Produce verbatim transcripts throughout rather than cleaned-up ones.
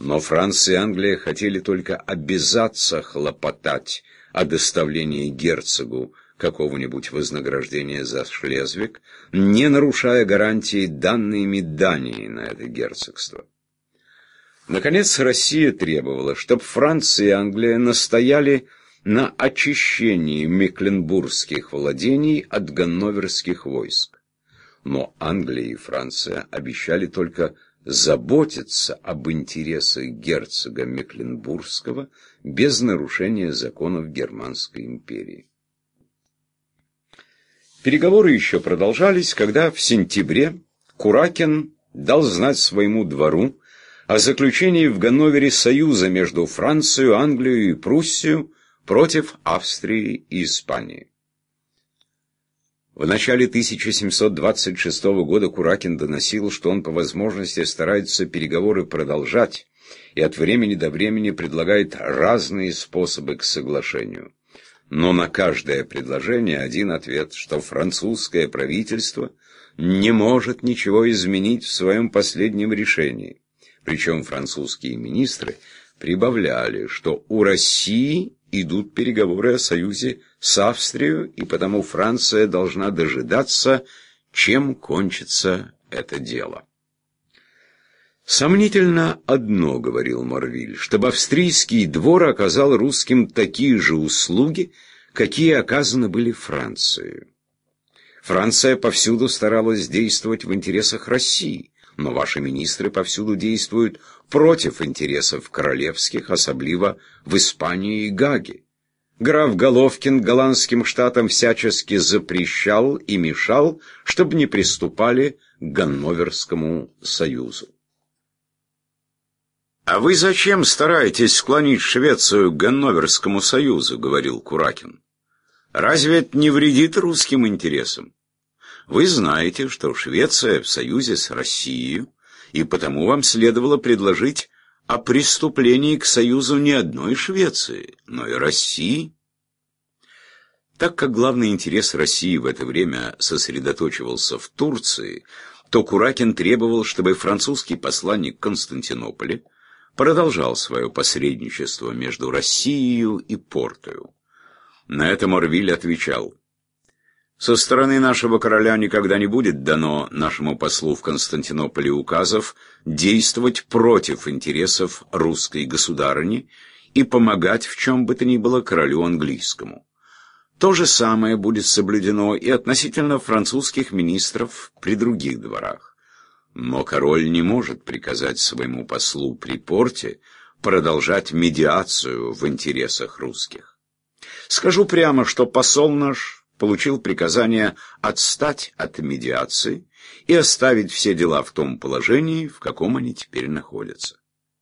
Но Франция и Англия хотели только обязаться хлопотать о доставлении герцогу какого-нибудь вознаграждения за Шлезвиг, не нарушая гарантии, данными Дании на это герцогство. Наконец, Россия требовала, чтобы Франция и Англия настояли на очищении мекленбургских владений от ганноверских войск. Но Англия и Франция обещали только заботиться об интересах герцога Мекленбургского без нарушения законов Германской империи. Переговоры еще продолжались, когда в сентябре Куракин дал знать своему двору о заключении в Ганновере союза между Францией, Англией и Пруссией против Австрии и Испании. В начале тысяча семьсот двадцать шестого года Куракин доносил, что он по возможности старается переговоры продолжать и от времени до времени предлагает разные способы к соглашению. Но на каждое предложение один ответ, что французское правительство не может ничего изменить в своем последнем решении. Причем французские министры прибавляли, что у России идут переговоры о союзе с Австрией, и потому Франция должна дожидаться, чем кончится это дело. «Сомнительно одно, — говорил Морвиль, — чтобы австрийский двор оказал русским такие же услуги, какие оказаны были Франции. Франция повсюду старалась действовать в интересах России, но ваши министры повсюду действуют против интересов королевских, особливо в Испании и Гаге. Граф Головкин голландским штатам всячески запрещал и мешал, чтобы не приступали к Ганноверскому союзу». «А вы зачем стараетесь склонить Швецию к Ганноверскому союзу?» — говорил Куракин. «Разве это не вредит русским интересам? Вы знаете, что Швеция в союзе с Россией, и потому вам следовало предложить о преступлении к союзу не одной Швеции, но и России». Так как главный интерес России в это время сосредоточивался в Турции, то Куракин требовал, чтобы французский посланник в Константинополе продолжал свое посредничество между Россией и Портою. На это Морвиль отвечал: «Со стороны нашего короля никогда не будет дано нашему послу в Константинополе указов действовать против интересов русской государыни и помогать в чем бы то ни было королю английскому. То же самое будет соблюдено и относительно французских министров при других дворах. Но король не может приказать своему послу при порте продолжать медиацию в интересах русских. Скажу прямо, что посол наш получил приказание отстать от медиации и оставить все дела в том положении, в каком они теперь находятся».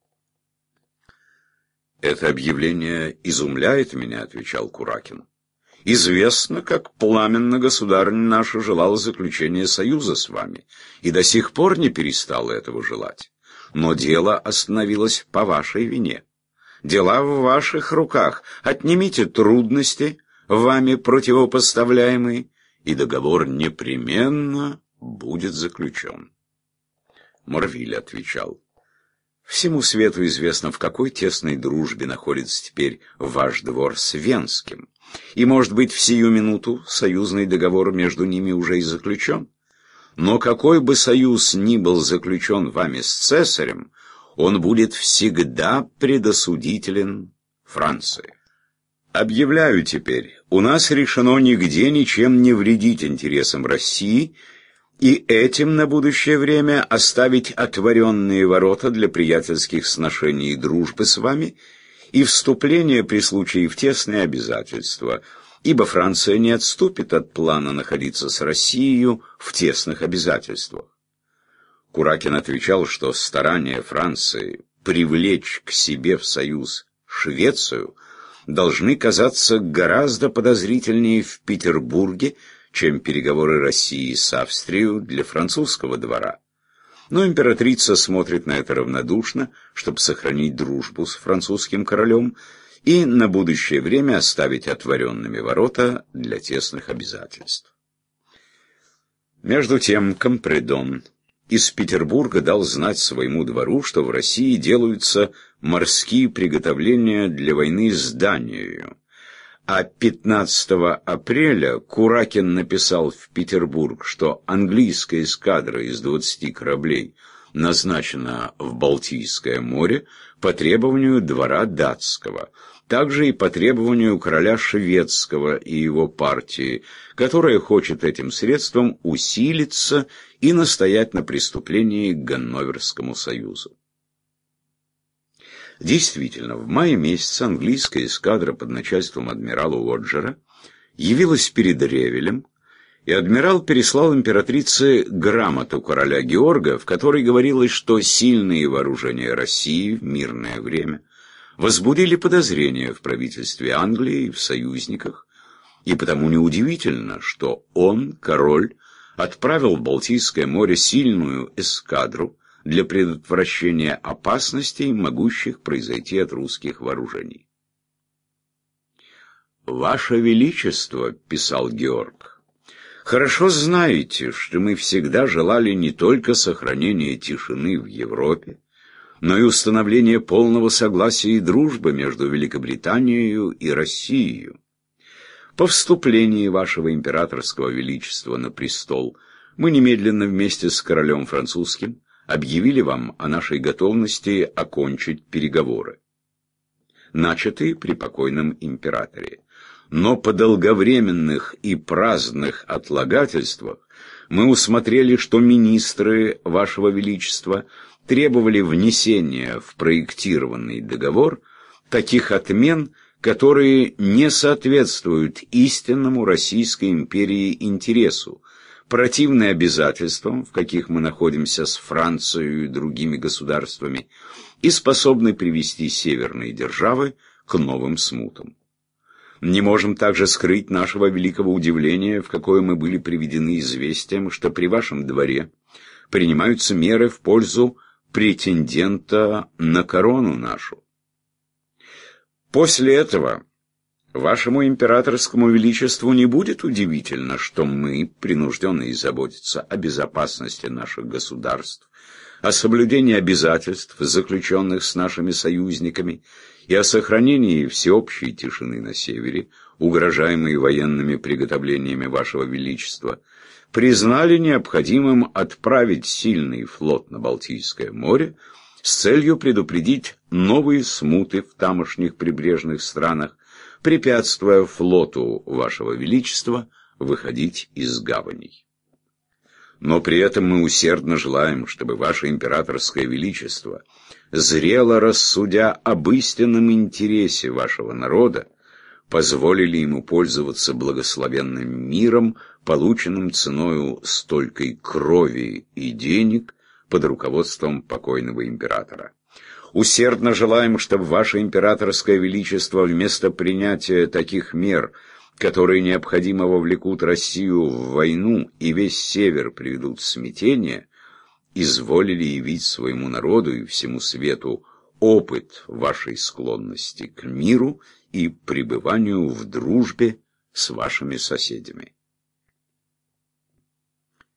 «Это объявление изумляет меня», — отвечал Куракин. «Известно, как пламенно государыня наша желала заключения союза с вами, и до сих пор не перестала этого желать. Но дело остановилось по вашей вине. Дела в ваших руках. Отнимите трудности, вами противопоставляемые, и договор непременно будет заключен». Морвиль отвечал: «Всему свету известно, в какой тесной дружбе находится теперь ваш двор с Венским. И, может быть, в сию минуту союзный договор между ними уже и заключен. Но какой бы союз ни был заключен вами с цесарем, он будет всегда предосудителен Франции. Объявляю теперь, у нас решено нигде ничем не вредить интересам России и этим на будущее время оставить отворенные ворота для приятельских сношений и дружбы с вами и вступление при случае в тесные обязательства, ибо Франция не отступит от плана находиться с Россией в тесных обязательствах». Куракин отвечал, что старания Франции привлечь к себе в союз Швецию должны казаться гораздо подозрительнее в Петербурге, чем переговоры России с Австрией для французского двора. Но императрица смотрит на это равнодушно, чтобы сохранить дружбу с французским королем и на будущее время оставить отворенными ворота для тесных обязательств. Между тем Компредон из Петербурга дал знать своему двору, что в России делаются морские приготовления для войны с Данией. А пятнадцатого апреля Куракин написал в Петербург, что английская эскадра из двадцати кораблей назначена в Балтийское море по требованию двора датского, также и по требованию короля шведского и его партии, которая хочет этим средством усилиться и настоять на преступлении к Ганноверскому союзу. Действительно, в мае месяце английская эскадра под начальством адмирала Уоджера явилась перед Ревелем, и адмирал переслал императрице грамоту короля Георга, в которой говорилось, что сильные вооружения России в мирное время возбудили подозрения в правительстве Англии и в союзниках, и потому неудивительно, что он, король, отправил в Балтийское море сильную эскадру для предотвращения опасностей, могущих произойти от русских вооружений. «Ваше Величество», — писал Георг, — «хорошо знаете, что мы всегда желали не только сохранения тишины в Европе, но и установления полного согласия и дружбы между Великобританией и Россией. По вступлении вашего императорского величества на престол мы немедленно вместе с королем французским объявили вам о нашей готовности окончить переговоры, начатые при покойном императоре. Но по долговременных и праздных отлагательствах мы усмотрели, что министры вашего величества требовали внесения в проектированный договор таких отмен, которые не соответствуют истинному Российской империи интересу, противны обязательствам, в каких мы находимся с Францией и другими государствами, и способны привести северные державы к новым смутам. Не можем также скрыть нашего великого удивления, в какое мы были приведены известием, что при вашем дворе принимаются меры в пользу претендента на корону нашу. После этого вашему императорскому величеству не будет удивительно, что мы, принужденные заботиться о безопасности наших государств, о соблюдении обязательств, заключенных с нашими союзниками, и о сохранении всеобщей тишины на севере, угрожаемой военными приготовлениями вашего величества, признали необходимым отправить сильный флот на Балтийское море с целью предупредить новые смуты в тамошних прибрежных странах, препятствуя флоту вашего величества выходить из гаваней. Но при этом мы усердно желаем, чтобы ваше императорское величество, зрело рассудя об истинном интересе вашего народа, позволили ему пользоваться благословенным миром, полученным ценою столькой крови и денег под руководством покойного императора. Усердно желаем, чтобы ваше императорское величество вместо принятия таких мер, которые необходимо вовлекут Россию в войну и весь север приведут в смятение, изволили явить своему народу и всему свету опыт вашей склонности к миру и пребыванию в дружбе с вашими соседями.